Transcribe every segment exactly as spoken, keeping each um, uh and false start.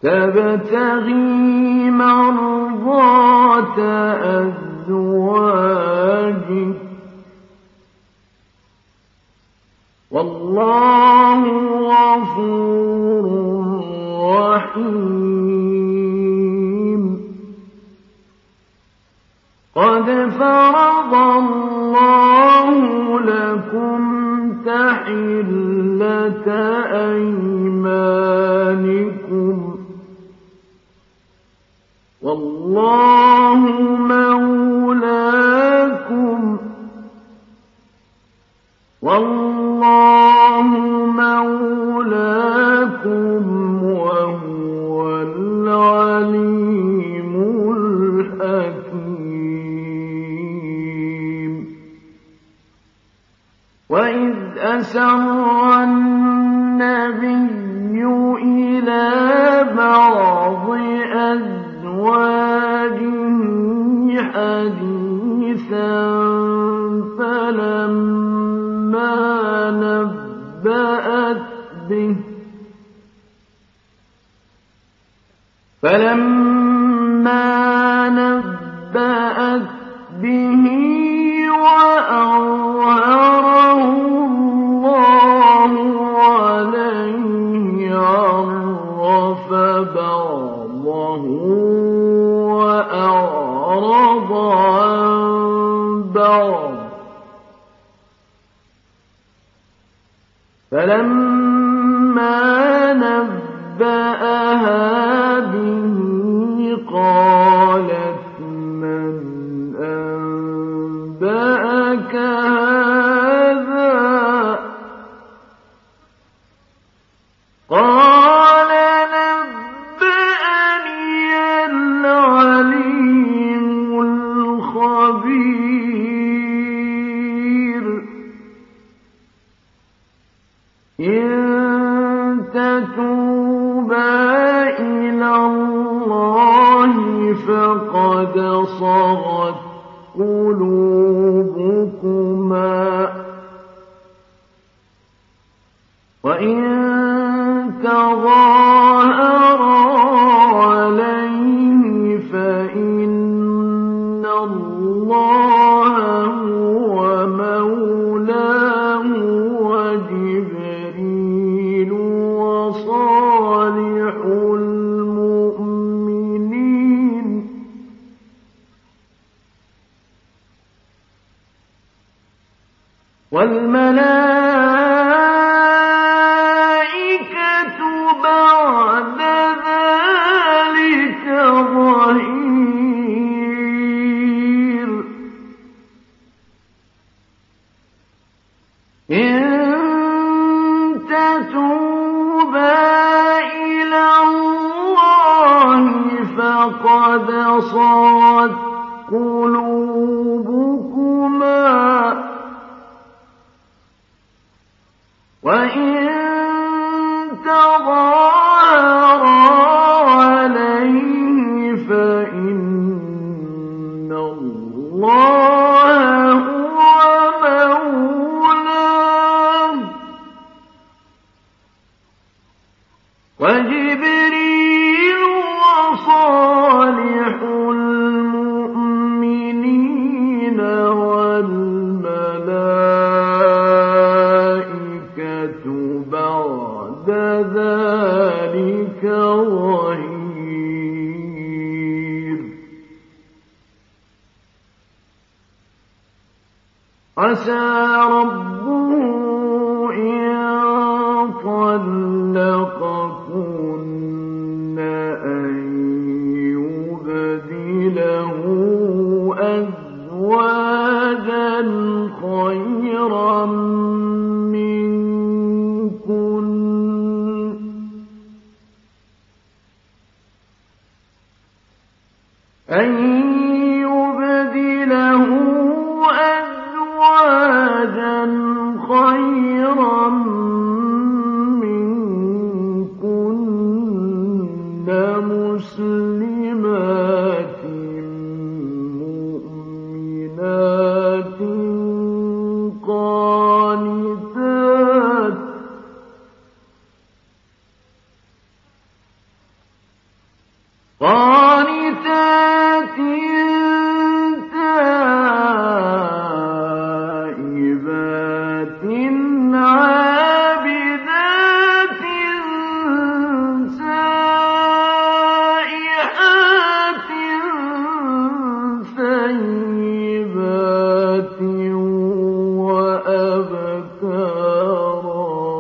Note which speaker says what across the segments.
Speaker 1: تبتغي مرضات أزواجك والله غفور رحيم. قد فرض الله لكم تحلة أيمانكم والله مولاكم والله مولاكم وهو العليم الحكيم. وإذ أسر النبي إلى بعض أزواجه حديثا فلما نبأت به فلما نبأت به وأظهره الله عليه عرف بعضه وأعرض عن بعض فلما نبأها به قالت من أنبأك هذا قال نبأني العليم الخبير. إن تتوبا إلى الله فقد صغت قلوبكما وإن تظاهرا عليه فإن الله هو مولاه وجبريل وصالح المؤمنين والملائكة بعد ذلك ظهير. إن تتوبا إلى الله فقد صغت قلوبكما وإن تظاهرا عليه فإن الله هو مولاه وجبريل وصالح المؤمنين والملائكة بعد ذلك ظهير. عسى ربه إن طلقكن أن يبدله أزواجا خيرا منكن أن يبدله أزواجا خيرا منكن مسلمات مؤمنات قانتات قانتات تائبات عابدات سائحات ثيبات وأبكارا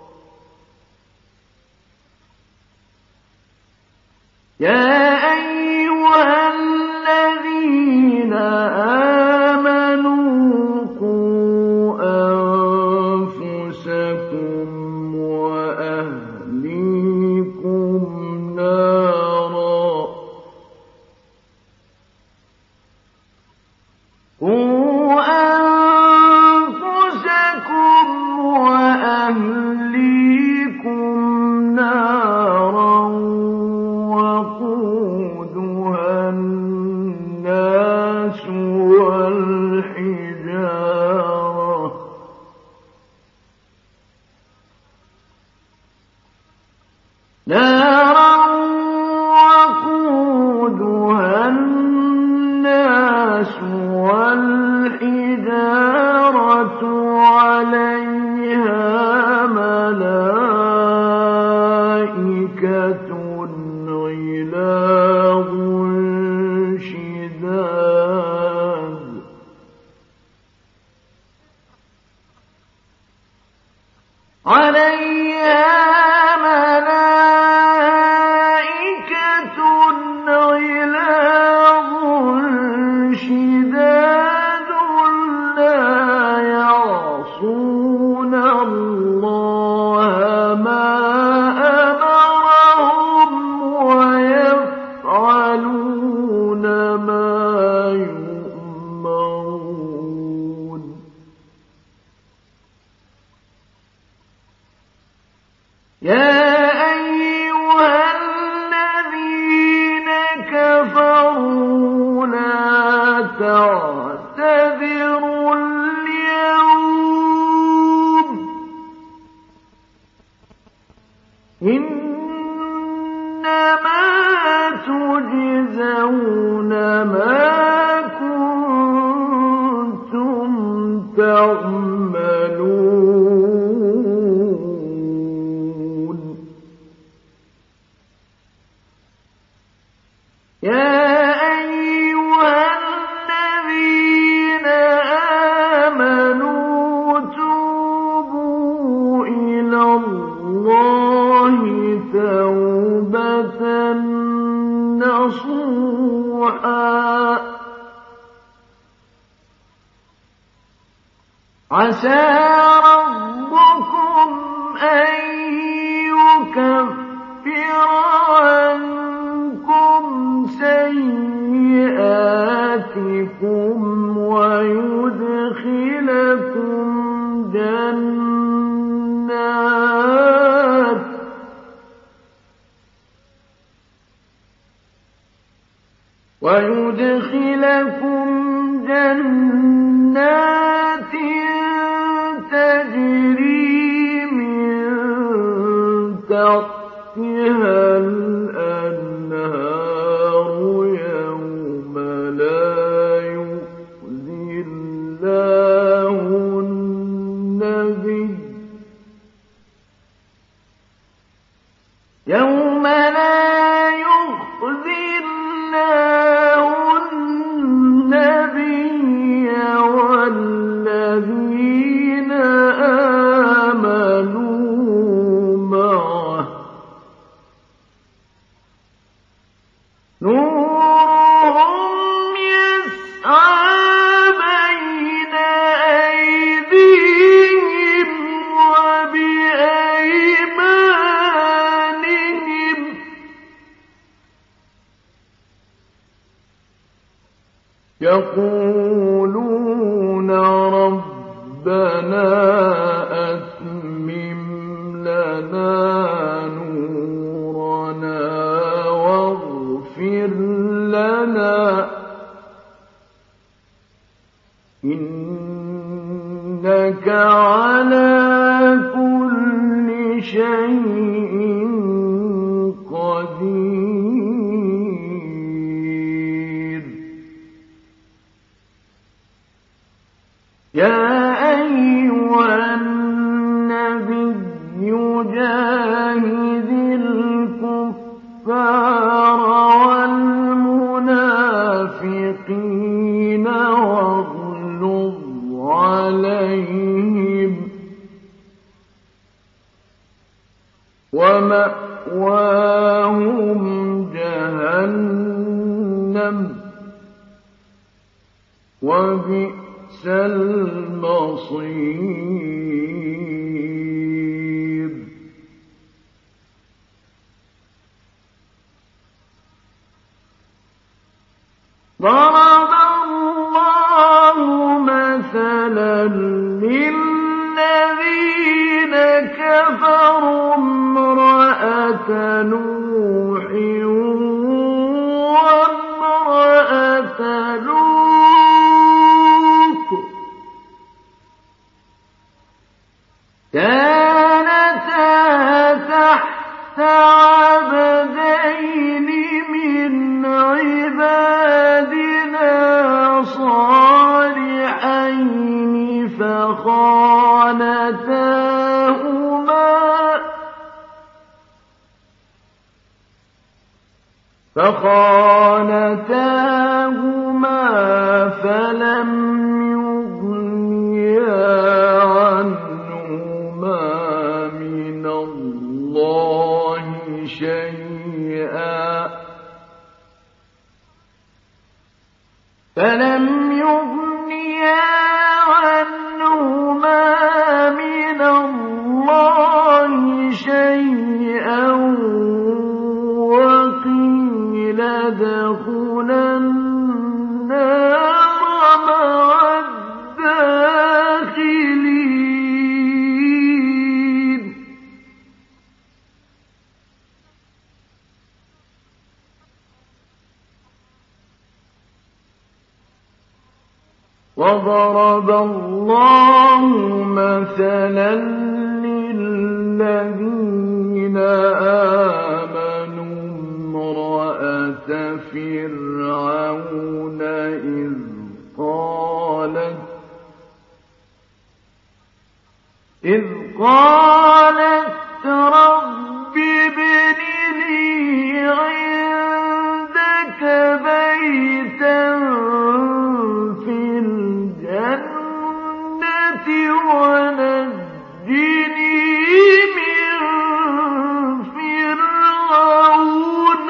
Speaker 1: يا أيها الذين آمنوا قوا أنفسكم وأهليكم نارا قوا أنفسكم وأهليكم نارا وقودها الناس والحجارة نارا وقودها الناس والحجارة عليها ملائكة غلاظ شداد عليها ملائكة غلاظ شداد لا يعصون الله ما أمرهم ويفعلون ما يؤمرون يا أيها الذين كفروا لا تعتذروا اليوم إنما تجزون ما كنتم تعملون يا أيها الذين آمنوا توبوا إلى الله توبة نصوحا عسى ربكم أن يكفر عنكم سيئاتكم ويدخلكم جنات ويدخلكم جنات تجري من تحتها الأنهار يوم لا يخزي الله النبي يوم لا يخزي الله النبي والذين آمنوا معه نورهم يسعى بين أيديهم وبأيمانهم يقولون ربنا أتمم لنا نورنا واغفر لنا إنك على كل شيء قدير والمنافقين واغلظ عليهم ومأواهم جهنم وبئس المصير. ضرب الله مثلا للذين كفروا امرأة نوح وامرأة لوط كانتا تحت عبدين من عبادنا صالحين فخانتاهما فخانتاهما فلم يغنيا عنهما من الله شيئا فلم يغنيا عنهما من الله شيئا وقيل ادخلا النار مع الداخلين. وضرب الله مثلا للذين آمنوا امرأة فرعون إذ قالت إذ قالت رب ابن لي عندك بيتا في الجنة ونجني من فرعون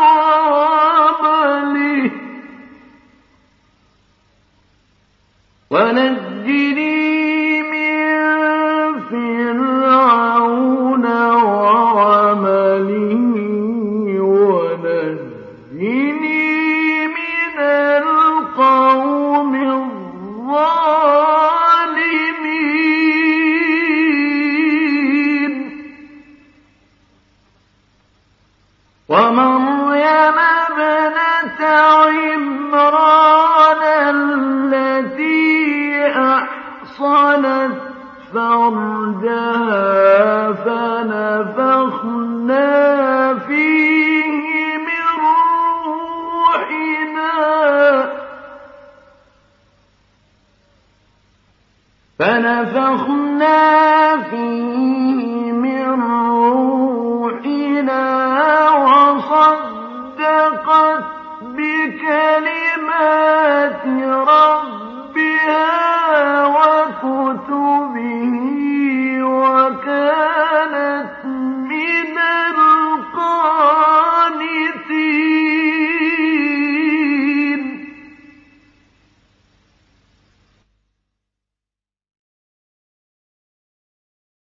Speaker 1: وعمله ونجني من فرعون وعمله ونجني من القوم الظالمين. ومريم ابنة عمران التي أحصنت فرجها فنفخنا فيه من روحنا فنفخنا فيه من روحنا وصدقت بكلمات ربها